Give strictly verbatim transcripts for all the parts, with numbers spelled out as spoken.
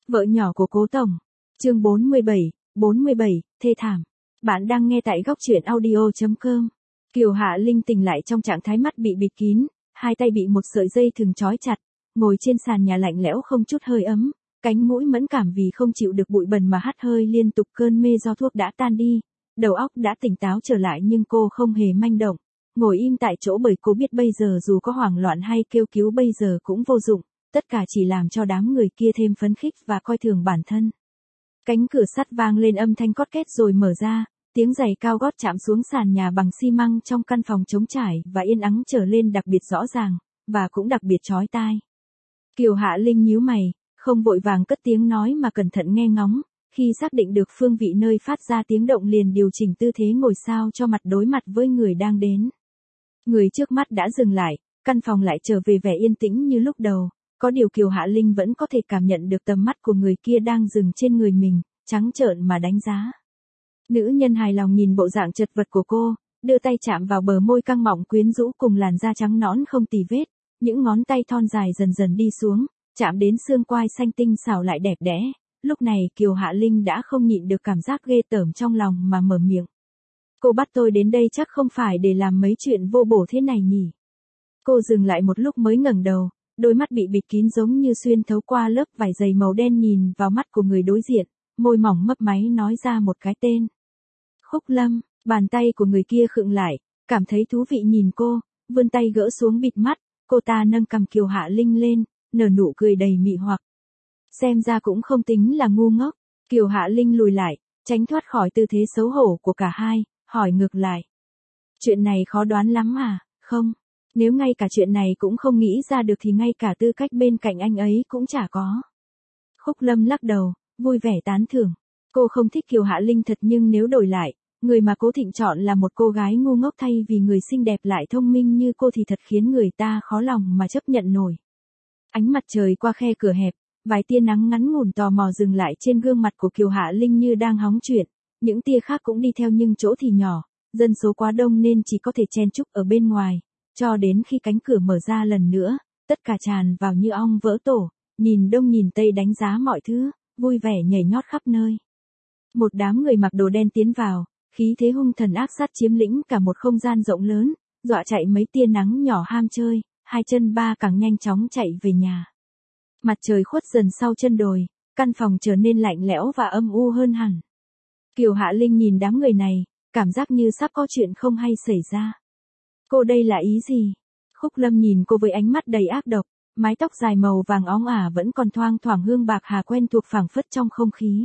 Vợ nhỏ của Cố Tổng. Chương bốn mươi bảy, bốn mươi bảy, thê thảm. Bạn đang nghe tại góc truyện audio chấm com. Kiều Hạ Linh tỉnh lại trong trạng thái mắt bị bịt kín, hai tay bị một sợi dây thừng trói chặt, ngồi trên sàn nhà lạnh lẽo không chút hơi ấm, cánh mũi mẫn cảm vì không chịu được bụi bẩn mà hắt hơi liên tục, cơn mê do thuốc đã tan đi, đầu óc đã tỉnh táo trở lại nhưng cô không hề manh động, ngồi im tại chỗ bởi cô biết bây giờ dù có hoảng loạn hay kêu cứu bây giờ cũng vô dụng, tất cả chỉ làm cho đám người kia thêm phấn khích và coi thường bản thân. Cánh cửa sắt vang lên âm thanh cót két rồi mở ra, tiếng giày cao gót chạm xuống sàn nhà bằng xi măng trong căn phòng trống trải và yên ắng trở lên đặc biệt rõ ràng, và cũng đặc biệt chói tai. Kiều Hạ Linh nhíu mày, không vội vàng cất tiếng nói mà cẩn thận nghe ngóng, khi xác định được phương vị nơi phát ra tiếng động liền điều chỉnh tư thế ngồi sao cho mặt đối mặt với người đang đến. Người trước mắt đã dừng lại, căn phòng lại trở về vẻ yên tĩnh như lúc đầu, có điều Kiều Hạ Linh vẫn có thể cảm nhận được tầm mắt của người kia đang dừng trên người mình, trắng trợn mà đánh giá. Nữ nhân hài lòng nhìn bộ dạng chật vật của cô, đưa tay chạm vào bờ môi căng mọng quyến rũ cùng làn da trắng nõn không tì vết, những ngón tay thon dài dần dần đi xuống, chạm đến xương quai xanh tinh xảo lại đẹp đẽ. Lúc này Kiều Hạ Linh đã không nhịn được cảm giác ghê tởm trong lòng mà mở miệng. Cô bắt tôi đến đây chắc không phải để làm mấy chuyện vô bổ thế này nhỉ? Cô dừng lại một lúc mới ngẩng đầu, đôi mắt bị bịt kín giống như xuyên thấu qua lớp vải dày màu đen nhìn vào mắt của người đối diện, môi mỏng mấp máy nói ra một cái tên. Khúc Lâm. Bàn tay của người kia khựng lại, cảm thấy thú vị nhìn cô, vươn tay gỡ xuống bịt mắt, cô ta nâng cằm Kiều Hạ Linh lên, nở nụ cười đầy mị hoặc. Xem ra cũng không tính là ngu ngốc. Kiều Hạ Linh lùi lại, tránh thoát khỏi tư thế xấu hổ của cả hai, hỏi ngược lại. Chuyện này khó đoán lắm à? Không, nếu ngay cả chuyện này cũng không nghĩ ra được thì ngay cả tư cách bên cạnh anh ấy cũng chả có. Khúc Lâm lắc đầu, vui vẻ tán thưởng. Cô không thích Kiều Hạ Linh thật nhưng nếu đổi lại, người mà Cố Thịnh chọn là một cô gái ngu ngốc thay vì người xinh đẹp lại thông minh như cô thì thật khiến người ta khó lòng mà chấp nhận nổi. Ánh mặt trời qua khe cửa hẹp, vài tia nắng ngắn ngủn tò mò dừng lại trên gương mặt của Kiều Hạ Linh như đang hóng chuyện, những tia khác cũng đi theo nhưng chỗ thì nhỏ, dân số quá đông nên chỉ có thể chen chúc ở bên ngoài, cho đến khi cánh cửa mở ra lần nữa, tất cả tràn vào như ong vỡ tổ, nhìn đông nhìn tây đánh giá mọi thứ, vui vẻ nhảy nhót khắp nơi. Một đám người mặc đồ đen tiến vào, khí thế hung thần ác sát chiếm lĩnh cả một không gian rộng lớn, dọa chạy mấy tia nắng nhỏ ham chơi, hai chân ba càng nhanh chóng chạy về nhà. Mặt trời khuất dần sau chân đồi, căn phòng trở nên lạnh lẽo và âm u hơn hẳn. Kiều Hạ Linh nhìn đám người này, cảm giác như sắp có chuyện không hay xảy ra. Cô đây là ý gì? Khúc Lâm nhìn cô với ánh mắt đầy ác độc, mái tóc dài màu vàng óng ả vẫn còn thoang thoảng hương bạc hà quen thuộc phảng phất trong không khí.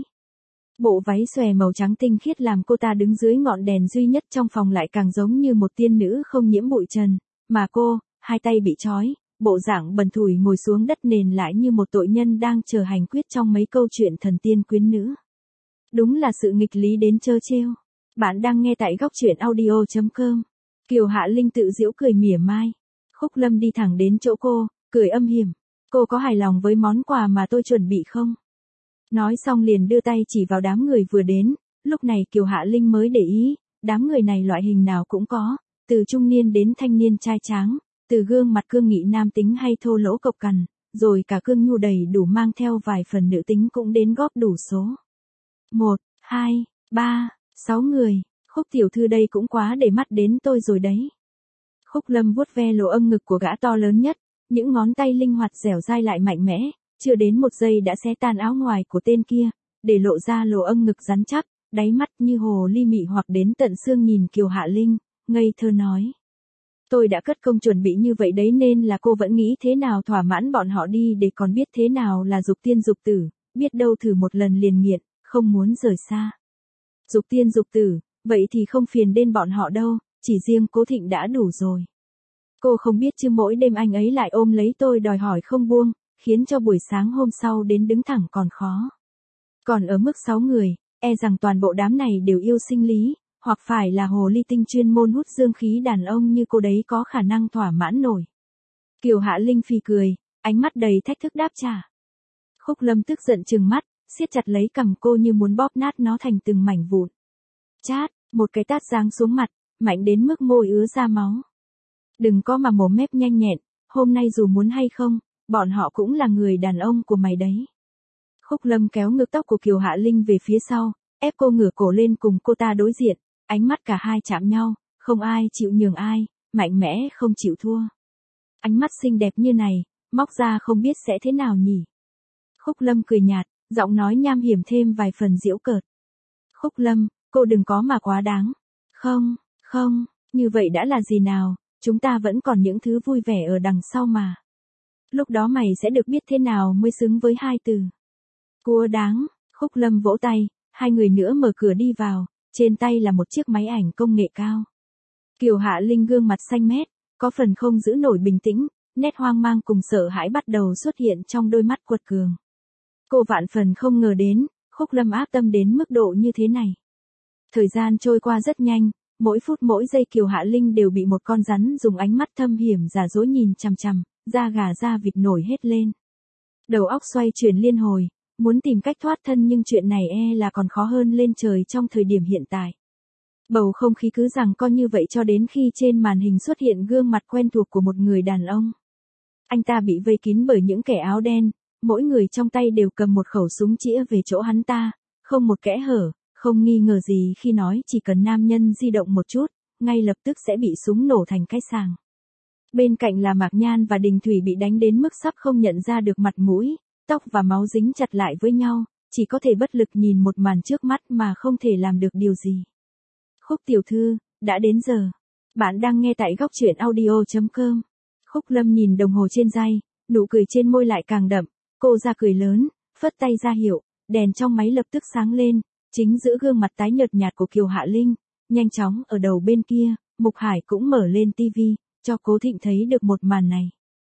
Bộ váy xòe màu trắng tinh khiết làm cô ta đứng dưới ngọn đèn duy nhất trong phòng lại càng giống như một tiên nữ không nhiễm bụi trần, mà cô, hai tay bị trói, bộ dạng bần thủi ngồi xuống đất nền lại như một tội nhân đang chờ hành quyết trong mấy câu chuyện thần tiên quyến nữ. Đúng là sự nghịch lý đến trơ trêu. Bạn đang nghe tại góc truyện audio chấm com. Kiều Hạ Linh tự giễu cười mỉa mai. Khúc Lâm đi thẳng đến chỗ cô, cười âm hiểm. Cô có hài lòng với món quà mà tôi chuẩn bị không? Nói xong liền đưa tay chỉ vào đám người vừa đến, lúc này Kiều Hạ Linh mới để ý, đám người này loại hình nào cũng có, từ trung niên đến thanh niên trai tráng, từ gương mặt cương nghị nam tính hay thô lỗ cộc cằn, rồi cả cương nhu đầy đủ mang theo vài phần nữ tính cũng đến góp đủ số. Một, hai, ba, sáu người, Khúc tiểu thư đây cũng quá để mắt đến tôi rồi đấy. Khúc Lâm vuốt ve lỗ âm ngực của gã to lớn nhất, những ngón tay linh hoạt dẻo dai lại mạnh mẽ, chưa đến một giây đã xé tan áo ngoài của tên kia, để lộ ra lỗ âm ngực rắn chắc, đáy mắt như hồ ly mị hoặc đến tận xương nhìn Kiều Hạ Linh, ngây thơ nói. Tôi đã cất công chuẩn bị như vậy đấy nên là cô vẫn nghĩ thế nào thỏa mãn bọn họ đi để còn biết thế nào là dục tiên dục tử, biết đâu thử một lần liền nghiện, không muốn rời xa. Dục tiên dục tử, vậy thì không phiền đến bọn họ đâu, chỉ riêng Cố Thịnh đã đủ rồi. Cô không biết chứ mỗi đêm anh ấy lại ôm lấy tôi đòi hỏi không buông, khiến cho buổi sáng hôm sau đến đứng thẳng còn khó. Còn ở mức sáu người, e rằng toàn bộ đám này đều yêu sinh lý, hoặc phải là hồ ly tinh chuyên môn hút dương khí đàn ông như cô đấy có khả năng thỏa mãn nổi. Kiều Hạ Linh phì cười, ánh mắt đầy thách thức đáp trả. Khúc Lâm tức giận trừng mắt, siết chặt lấy cằm cô như muốn bóp nát nó thành từng mảnh vụn. Chát, một cái tát giáng xuống mặt, mạnh đến mức môi ứa ra máu. Đừng có mà mồm mép nhanh nhẹn, hôm nay dù muốn hay không, bọn họ cũng là người đàn ông của mày đấy. Khúc Lâm kéo ngược tóc của Kiều Hạ Linh về phía sau, ép cô ngửa cổ lên cùng cô ta đối diện, ánh mắt cả hai chạm nhau, không ai chịu nhường ai, mạnh mẽ không chịu thua. Ánh mắt xinh đẹp như này, móc ra không biết sẽ thế nào nhỉ. Khúc Lâm cười nhạt, giọng nói nham hiểm thêm vài phần giễu cợt. Khúc Lâm, cô đừng có mà quá đáng. Không, không, như vậy đã là gì nào, chúng ta vẫn còn những thứ vui vẻ ở đằng sau mà. Lúc đó mày sẽ được biết thế nào mới xứng với hai từ. Cua đáng. Khúc Lâm vỗ tay, hai người nữa mở cửa đi vào, trên tay là một chiếc máy ảnh công nghệ cao. Kiều Hạ Linh gương mặt xanh mét, có phần không giữ nổi bình tĩnh, nét hoang mang cùng sợ hãi bắt đầu xuất hiện trong đôi mắt quật cường. Cô vạn phần không ngờ đến, Khúc Lâm áp tâm đến mức độ như thế này. Thời gian trôi qua rất nhanh, mỗi phút mỗi giây Kiều Hạ Linh đều bị một con rắn dùng ánh mắt thâm hiểm giả dối nhìn chằm chằm, da gà da vịt nổi hết lên. Đầu óc xoay chuyển liên hồi, muốn tìm cách thoát thân nhưng chuyện này e là còn khó hơn lên trời trong thời điểm hiện tại. Bầu không khí cứ giằng co như vậy cho đến khi trên màn hình xuất hiện gương mặt quen thuộc của một người đàn ông. Anh ta bị vây kín bởi những kẻ áo đen, mỗi người trong tay đều cầm một khẩu súng chĩa về chỗ hắn ta, không một kẽ hở, không nghi ngờ gì khi nói chỉ cần nam nhân di động một chút, ngay lập tức sẽ bị súng nổ thành cái sàng. Bên cạnh là Mạc Nhan và Đình Thủy bị đánh đến mức sắp không nhận ra được mặt mũi, tóc và máu dính chặt lại với nhau, chỉ có thể bất lực nhìn một màn trước mắt mà không thể làm được điều gì. Khúc tiểu thư, đã đến giờ. Bạn đang nghe tại góc truyện audio chấm com. Khúc Lâm nhìn đồng hồ trên dây, nụ cười trên môi lại càng đậm, cô ra cười lớn, phất tay ra hiệu, đèn trong máy lập tức sáng lên, chính giữa gương mặt tái nhợt nhạt của Kiều Hạ Linh, nhanh chóng ở đầu bên kia, Mục Hải cũng mở lên tivi, cho Cố Thịnh thấy được một màn này.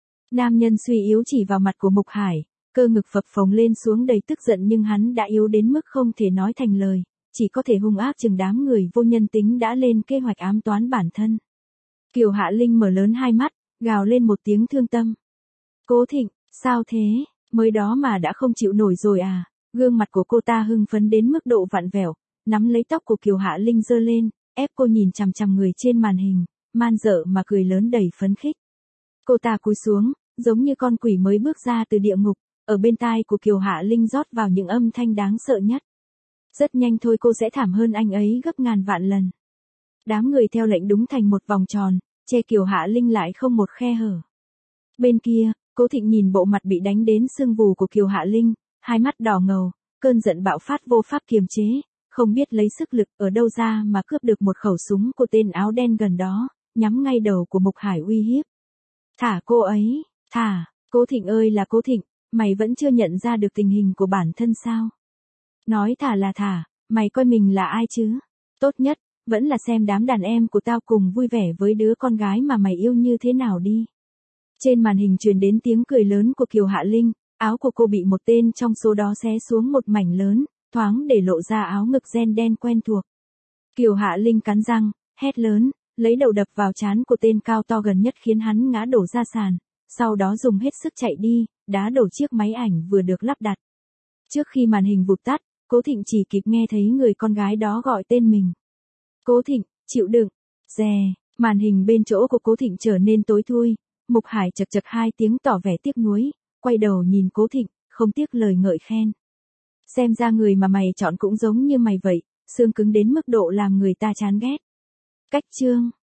Nam nhân suy yếu chỉ vào mặt của Mục Hải, cơ ngực phập phồng lên xuống đầy tức giận nhưng hắn đã yếu đến mức không thể nói thành lời, chỉ có thể hung ác chừng đám người vô nhân tính đã lên kế hoạch ám toán bản thân. Kiều Hạ Linh mở lớn hai mắt, gào lên một tiếng thương tâm. Cố Thịnh, sao thế, mới đó mà đã không chịu nổi rồi à? Gương mặt của cô ta hưng phấn đến mức độ vặn vẹo, nắm lấy tóc của Kiều Hạ Linh giơ lên, ép cô nhìn chằm chằm người trên màn hình, man dợ mà cười lớn đầy phấn khích. Cô ta cúi xuống, giống như con quỷ mới bước ra từ địa ngục, ở bên tai của Kiều Hạ Linh rót vào những âm thanh đáng sợ nhất. Rất nhanh thôi cô sẽ thảm hơn anh ấy gấp ngàn vạn lần. Đám người theo lệnh đúng thành một vòng tròn, che Kiều Hạ Linh lại không một khe hở. Bên kia, Cố Thịnh nhìn bộ mặt bị đánh đến sưng vù của Kiều Hạ Linh, hai mắt đỏ ngầu, cơn giận bạo phát vô pháp kiềm chế, không biết lấy sức lực ở đâu ra mà cướp được một khẩu súng của tên áo đen gần đó, nhắm ngay đầu của Mục Hải uy hiếp. Thả cô ấy, thả, Cố Thịnh ơi là Cố Thịnh, mày vẫn chưa nhận ra được tình hình của bản thân sao? Nói thả là thả, mày coi mình là ai chứ? Tốt nhất, vẫn là xem đám đàn em của tao cùng vui vẻ với đứa con gái mà mày yêu như thế nào đi. Trên màn hình truyền đến tiếng cười lớn của Kiều Hạ Linh, áo của cô bị một tên trong số đó xé xuống một mảnh lớn, thoáng để lộ ra áo ngực ren đen quen thuộc. Kiều Hạ Linh cắn răng, hét lớn, lấy đầu đập vào trán của tên cao to gần nhất khiến hắn ngã đổ ra sàn, sau đó dùng hết sức chạy đi, đá đổ chiếc máy ảnh vừa được lắp đặt. Trước khi màn hình vụt tắt, Cố Thịnh chỉ kịp nghe thấy người con gái đó gọi tên mình. Cố Thịnh, chịu đựng, dè, màn hình bên chỗ của Cố Thịnh trở nên tối thui, Mục Hải chật chật hai tiếng tỏ vẻ tiếc nuối, quay đầu nhìn Cố Thịnh, không tiếc lời ngợi khen. Xem ra người mà mày chọn cũng giống như mày vậy, xương cứng đến mức độ làm người ta chán ghét. Cách chương